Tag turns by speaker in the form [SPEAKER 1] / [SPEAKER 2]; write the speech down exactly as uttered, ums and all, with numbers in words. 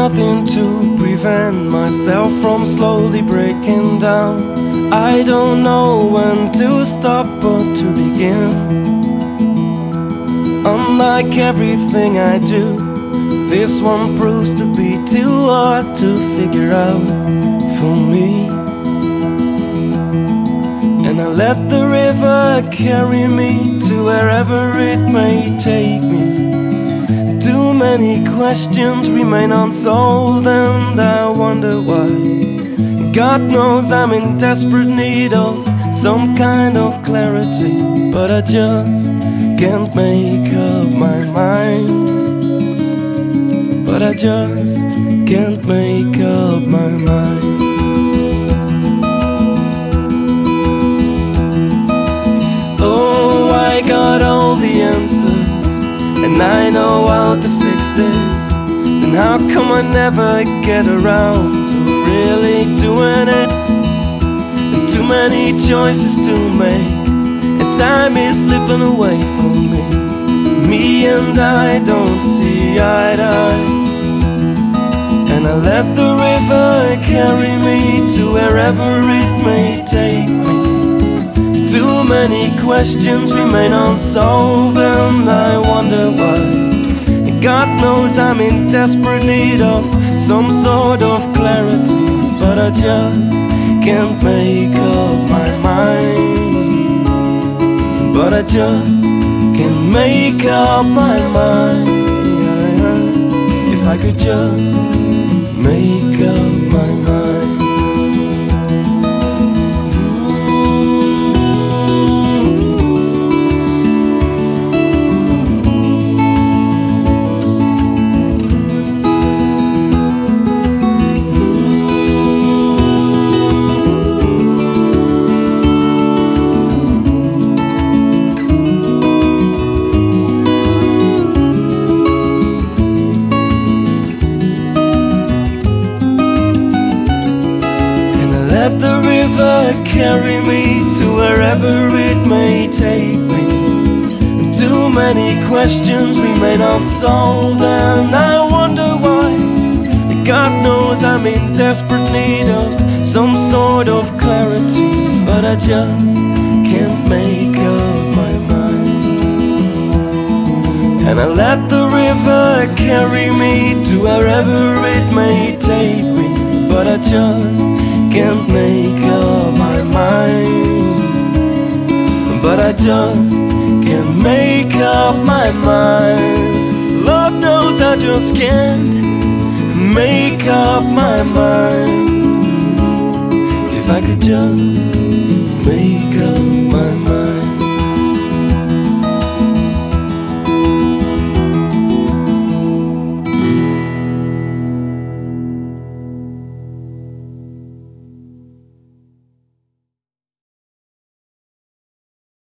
[SPEAKER 1] nothing to prevent myself from slowly breaking down. I don't know when to stop or to begin. Unlike everything I do, this one proves to be too hard to figure out for me. And I let the river carry me to wherever it may take me. Too many questions remain unsolved, and I wonder why. God knows I'm in desperate need of some kind of clarity, but I just can't make up my mind. But I just can't make up my mind. Oh, I got all the answers, and I know how to fix this. And how come I never get around to really doing it? And too many choices to make, and time is slipping away from me. Me and I don't see eye to eye. And I let the river carry me to wherever it may take me. Too many questions remain unsolved, and I wonder why. God knows I'm in desperate need of some sort of clarity, but I just can't make up my mind. But I just can't make up my mind. If I could just make up my mind. Let the river carry me to wherever it may take me. Too many questions remain unsolved, and I wonder why. God knows I'm in desperate need of some sort of clarity, but I just can't make up my mind. And I let the river carry me to wherever it may take me, but I just can't make up my mind. But I just can't make up my mind. Lord knows I just can't make up my mind. If I could just make up my mind.